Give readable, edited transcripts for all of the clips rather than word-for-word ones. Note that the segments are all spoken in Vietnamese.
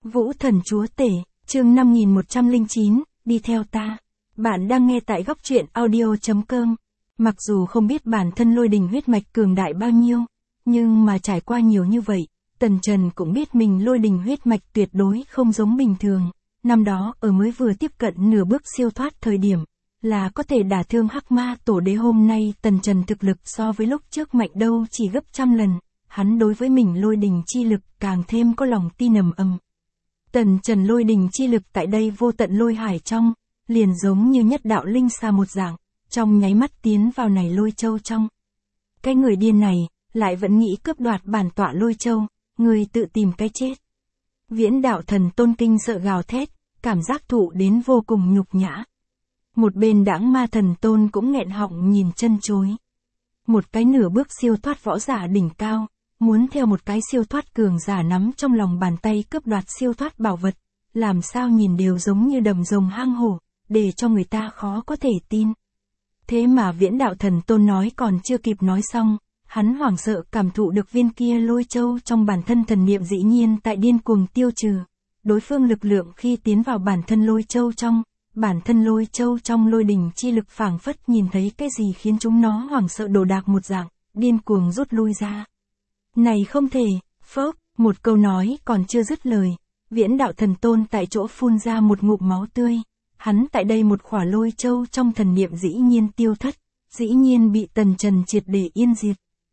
Vũ Thần Chúa Tể, chương 5109, đi theo ta. Bạn đang nghe tại góc truyện audio.com. Mặc dù không biết bản thân lôi đình huyết mạch cường đại bao nhiêu, nhưng mà trải qua nhiều như vậy, Tần Trần cũng biết mình lôi đình huyết mạch tuyệt đối không giống bình thường. Năm đó ở mới vừa tiếp cận nửa bước siêu thoát thời điểm, là có thể đả thương Hắc Ma Tổ Đế. Hôm nay Tần Trần thực lực so với lúc trước mạnh đâu chỉ gấp trăm lần, hắn đối với mình lôi đình chi lực càng thêm có lòng tin ầm ầm. Tần Trần lôi đình chi lực tại đây vô tận lôi hải trong, liền giống như nhất đạo linh xa một dạng, trong nháy mắt tiến vào này lôi châu trong. Cái người điên này, lại vẫn nghĩ cướp đoạt bản tọa lôi châu, người tự tìm cái chết. Viễn đạo thần tôn kinh sợ gào thét, cảm giác thụ đến vô cùng nhục nhã. Một bên Đãng Ma thần tôn cũng nghẹn họng nhìn chân chối. Một cái nửa bước siêu thoát võ giả đỉnh cao, muốn theo một cái siêu thoát cường giả nắm trong lòng bàn tay cướp đoạt siêu thoát bảo vật, làm sao nhìn đều giống như đầm rồng hang hổ, để cho người ta khó có thể tin. Thế mà Viễn đạo thần tôn nói còn chưa kịp nói xong, hắn hoảng sợ cảm thụ được viên kia lôi châu trong bản thân thần niệm dĩ nhiên tại điên cuồng tiêu trừ. Đối phương lực lượng khi tiến vào bản thân lôi châu trong, bản thân lôi châu trong lôi đình chi lực phảng phất nhìn thấy cái gì khiến chúng nó hoảng sợ đồ đạc một dạng, điên cuồng rút lui ra. Này không thể, phốc, một câu nói còn chưa dứt lời, Viễn đạo thần tôn tại chỗ phun ra một ngụm máu tươi. Hắn tại đây một khỏa lôi châu trong thần niệm dĩ nhiên tiêu thất, dĩ nhiên bị Tần Trần triệt để yên diệt.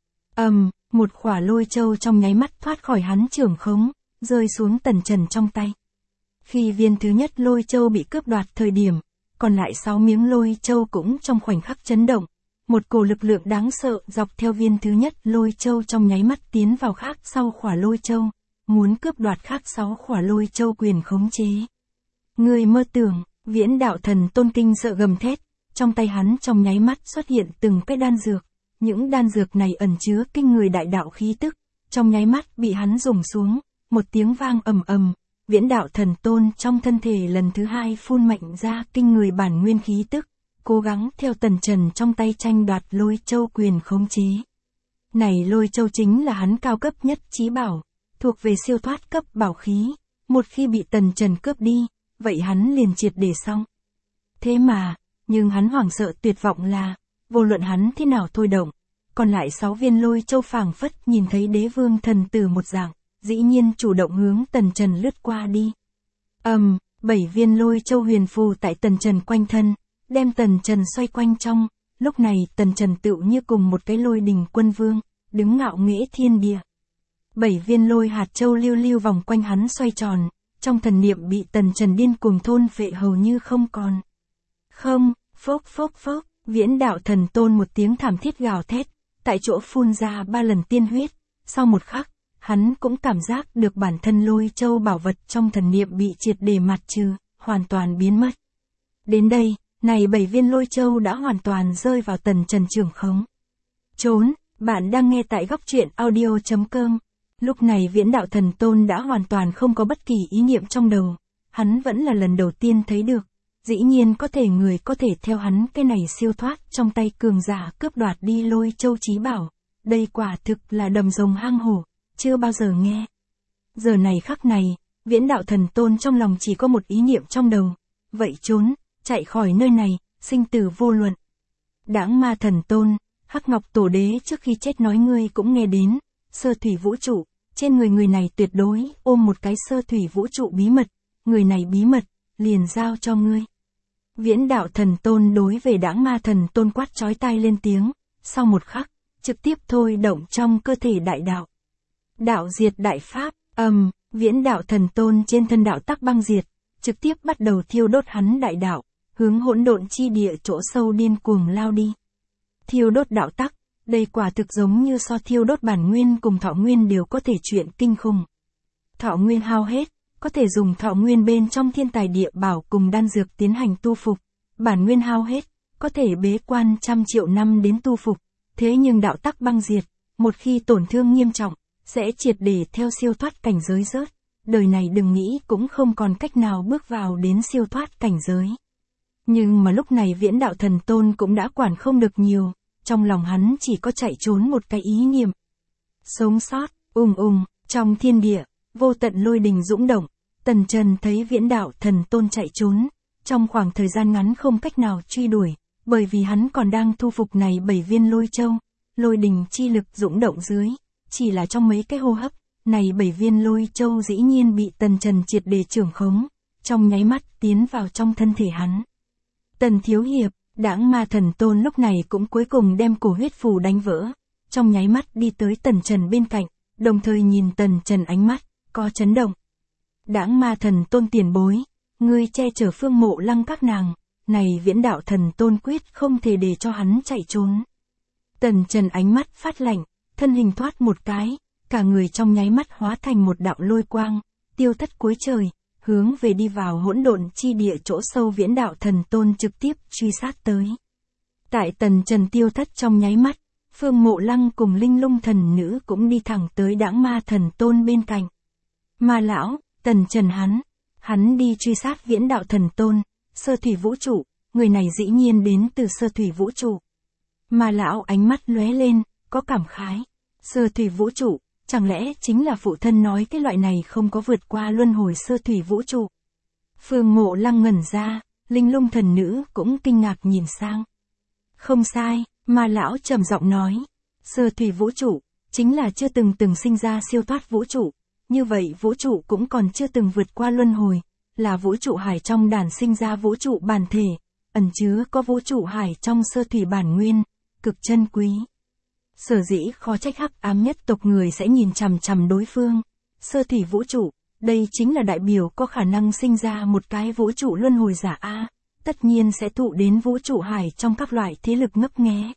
Một khỏa lôi châu trong nháy mắt thoát khỏi hắn trưởng khống, rơi xuống Tần Trần trong tay. Khi viên thứ nhất lôi châu bị cướp đoạt thời điểm, còn lại 6 miếng lôi châu cũng trong khoảnh khắc chấn động. Một cổ lực lượng đáng sợ dọc theo viên thứ nhất lôi châu trong nháy mắt tiến vào khác sau khỏa lôi châu, muốn cướp đoạt khác 6 khỏa lôi châu quyền khống chế. Người mơ tưởng, Viễn đạo thần tôn kinh sợ gầm thét, trong tay hắn trong nháy mắt xuất hiện từng cái đan dược. Những đan dược này ẩn chứa kinh người đại đạo khí tức, trong nháy mắt bị hắn dùng xuống, một tiếng vang ầm ầm, Viễn đạo thần tôn trong thân thể lần thứ hai phun mạnh ra kinh người bản nguyên khí tức, cố gắng theo Tần Trần trong tay tranh đoạt lôi châu quyền khống chế. Này lôi châu chính là hắn cao cấp nhất chí bảo, thuộc về siêu thoát cấp bảo khí, một khi bị Tần Trần cướp đi, vậy hắn liền triệt để xong. Thế mà, nhưng hắn hoảng sợ tuyệt vọng là, vô luận hắn thế nào thôi động, còn lại 6 viên lôi châu phảng phất nhìn thấy đế vương thần tử một dạng, dĩ nhiên chủ động hướng Tần Trần lướt qua đi. 7 viên lôi châu huyền phù tại Tần Trần quanh thân, đem Tần Trần xoay quanh trong, lúc này Tần Trần tựu như cùng một cái lôi đình quân vương, đứng ngạo nghễ thiên địa. 7 viên lôi hạt châu lưu lưu vòng quanh hắn xoay tròn, trong thần niệm bị Tần Trần điên cuồng thôn phệ hầu như không còn. Không, phốc phốc phốc, Viễn đạo thần tôn một tiếng thảm thiết gào thét, tại chỗ phun ra 3 lần tiên huyết, sau một khắc, hắn cũng cảm giác được bản thân lôi châu bảo vật trong thần niệm bị triệt để mạt trừ, hoàn toàn biến mất. Đến đây, này 7 viên lôi châu đã hoàn toàn rơi vào Tần Trần trưởng khống. Trốn, bạn đang nghe tại góc truyện audio.com. Lúc này Viễn đạo thần tôn đã hoàn toàn không có bất kỳ ý niệm trong đầu, hắn vẫn là lần đầu tiên thấy được, dĩ nhiên có thể người có thể theo hắn cái này siêu thoát trong tay cường giả cướp đoạt đi lôi châu chí bảo, đây quả thực là đầm rồng hang hổ, chưa bao giờ nghe. Giờ này khắc này, Viễn đạo thần tôn trong lòng chỉ có một ý niệm trong đầu, vậy trốn, chạy khỏi nơi này, sinh tử vô luận. Đãng Ma thần tôn, Hắc Ngọc Tổ Đế trước khi chết nói ngươi cũng nghe đến, sơ thủy vũ trụ, trên người này tuyệt đối ôm một cái sơ thủy vũ trụ bí mật, người này bí mật, liền giao cho ngươi. Viễn đạo thần tôn đối về Đãng Ma thần tôn quát chói tai lên tiếng, sau một khắc, trực tiếp thôi động trong cơ thể đại đạo. Đạo diệt đại pháp, Viễn đạo thần tôn trên thân đạo tắc băng diệt, trực tiếp bắt đầu thiêu đốt hắn đại đạo, hướng hỗn độn chi địa chỗ sâu điên cuồng lao đi. Thiêu đốt đạo tắc, đây quả thực giống như so thiêu đốt bản nguyên cùng thọ nguyên đều có thể chuyện kinh khủng. Thọ nguyên hao hết, có thể dùng thọ nguyên bên trong thiên tài địa bảo cùng đan dược tiến hành tu phục. Bản nguyên hao hết, có thể bế quan trăm triệu năm đến tu phục. Thế nhưng đạo tắc băng diệt, một khi tổn thương nghiêm trọng, sẽ triệt để theo siêu thoát cảnh giới rớt. Đời này đừng nghĩ cũng không còn cách nào bước vào đến siêu thoát cảnh giới. Nhưng mà lúc này Viễn đạo thần tôn cũng đã quản không được nhiều, trong lòng hắn chỉ có chạy trốn một cái ý niệm. Sống sót, trong thiên địa, vô tận lôi đình dũng động, Tần Trần thấy Viễn Đạo Thần Tôn chạy trốn, trong khoảng thời gian ngắn không cách nào truy đuổi, bởi vì hắn còn đang thu phục này 7 viên lôi châu, lôi đình chi lực dũng động dưới, chỉ là trong mấy cái hô hấp, này 7 viên lôi châu dĩ nhiên bị Tần Trần triệt để trưởng khống, trong nháy mắt tiến vào trong thân thể hắn. Tần Thiếu Hiệp, Đãng Ma Thần Tôn lúc này cũng cuối cùng đem cổ huyết phù đánh vỡ, trong nháy mắt đi tới Tần Trần bên cạnh, đồng thời nhìn Tần Trần ánh mắt, có chấn động. Đãng Ma Thần Tôn tiền bối, ngươi che chở Phương Mộ Lăng các nàng, này Viễn Đạo Thần Tôn quyết không thể để cho hắn chạy trốn. Tần Trần ánh mắt phát lạnh, thân hình thoát một cái, cả người trong nháy mắt hóa thành một đạo lôi quang, tiêu thất cuối trời, hướng về đi vào hỗn độn chi địa chỗ sâu Viễn Đạo Thần Tôn trực tiếp truy sát tới. Tại Tần Trần tiêu thất trong nháy mắt, Phương Mộ Lăng cùng Linh Lung Thần Nữ cũng đi thẳng tới Đãng Ma Thần Tôn bên cạnh. Ma lão, Tần Trần hắn đi truy sát Viễn Đạo Thần Tôn, Sơ Thủy Vũ Trụ, người này dĩ nhiên đến từ Sơ Thủy Vũ Trụ. Ma lão ánh mắt lóe lên, có cảm khái. Sơ Thủy Vũ Trụ, chẳng lẽ chính là phụ thân nói cái loại này không có vượt qua luân hồi Sơ Thủy Vũ Trụ? Phương Mộ Lăng ngẩn ra, Linh Lung Thần Nữ cũng kinh ngạc nhìn sang. Không sai, Ma lão trầm giọng nói, Sơ Thủy Vũ Trụ, chính là chưa từng sinh ra siêu thoát vũ trụ, như vậy vũ trụ cũng còn chưa từng vượt qua luân hồi, là vũ trụ hải trong đản sinh ra vũ trụ bản thể, ẩn chứa có vũ trụ hải trong sơ thủy bản nguyên, cực chân quý. Sở dĩ khó trách hắc ám nhất tộc người sẽ nhìn chằm chằm đối phương. Sơ thủy vũ trụ, đây chính là đại biểu có khả năng sinh ra một cái vũ trụ luân hồi giả A, tất nhiên sẽ thụ đến vũ trụ hải trong các loại thế lực ngấp nghé.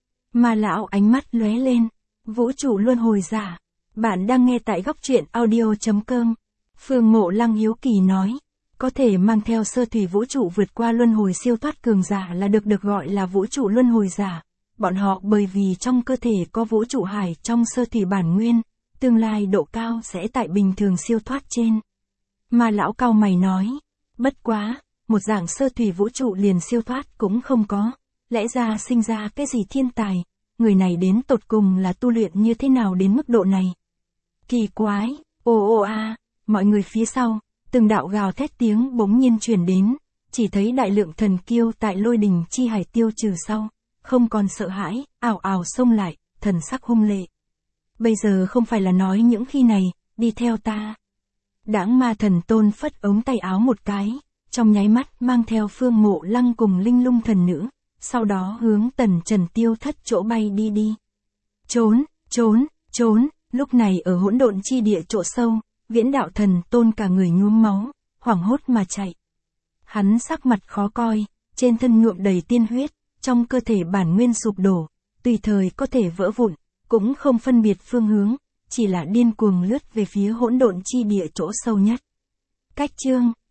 Ma lão ánh mắt lóe lên, vũ trụ luân hồi giả. Bạn đang nghe tại góc truyện audio.com. Phương Mộ Lăng hiếu kỳ nói, có thể mang theo sơ thủy vũ trụ vượt qua luân hồi siêu thoát cường giả là được gọi là vũ trụ luân hồi giả. Bọn họ bởi vì trong cơ thể có vũ trụ hải trong sơ thủy bản nguyên, tương lai độ cao sẽ tại bình thường siêu thoát trên. Ma lão cau mày nói, bất quá, một dạng sơ thủy vũ trụ liền siêu thoát cũng không có, lẽ ra sinh ra cái gì thiên tài, người này đến tột cùng là tu luyện như thế nào đến mức độ này. Kỳ quái, ô a, mọi người phía sau, từng đạo gào thét tiếng bỗng nhiên truyền đến, chỉ thấy đại lượng thần kiêu tại lôi đình chi hải tiêu trừ sau, không còn sợ hãi, ào ào xông lại, thần sắc hung lệ. Bây giờ không phải là nói những khi này, đi theo ta. Đãng Ma Thần Tôn phất ống tay áo một cái, trong nháy mắt mang theo Phương Mộ Lăng cùng Linh Lung Thần Nữ, sau đó hướng Tần Trần tiêu thất chỗ bay đi. Trốn, trốn, trốn. Lúc này ở hỗn độn chi địa chỗ sâu, Viễn Đạo Thần Tôn cả người nhuốm máu, hoảng hốt mà chạy. Hắn sắc mặt khó coi, trên thân nhuộm đầy tiên huyết, trong cơ thể bản nguyên sụp đổ, tùy thời có thể vỡ vụn, cũng không phân biệt phương hướng, chỉ là điên cuồng lướt về phía hỗn độn chi địa chỗ sâu nhất. Cách chương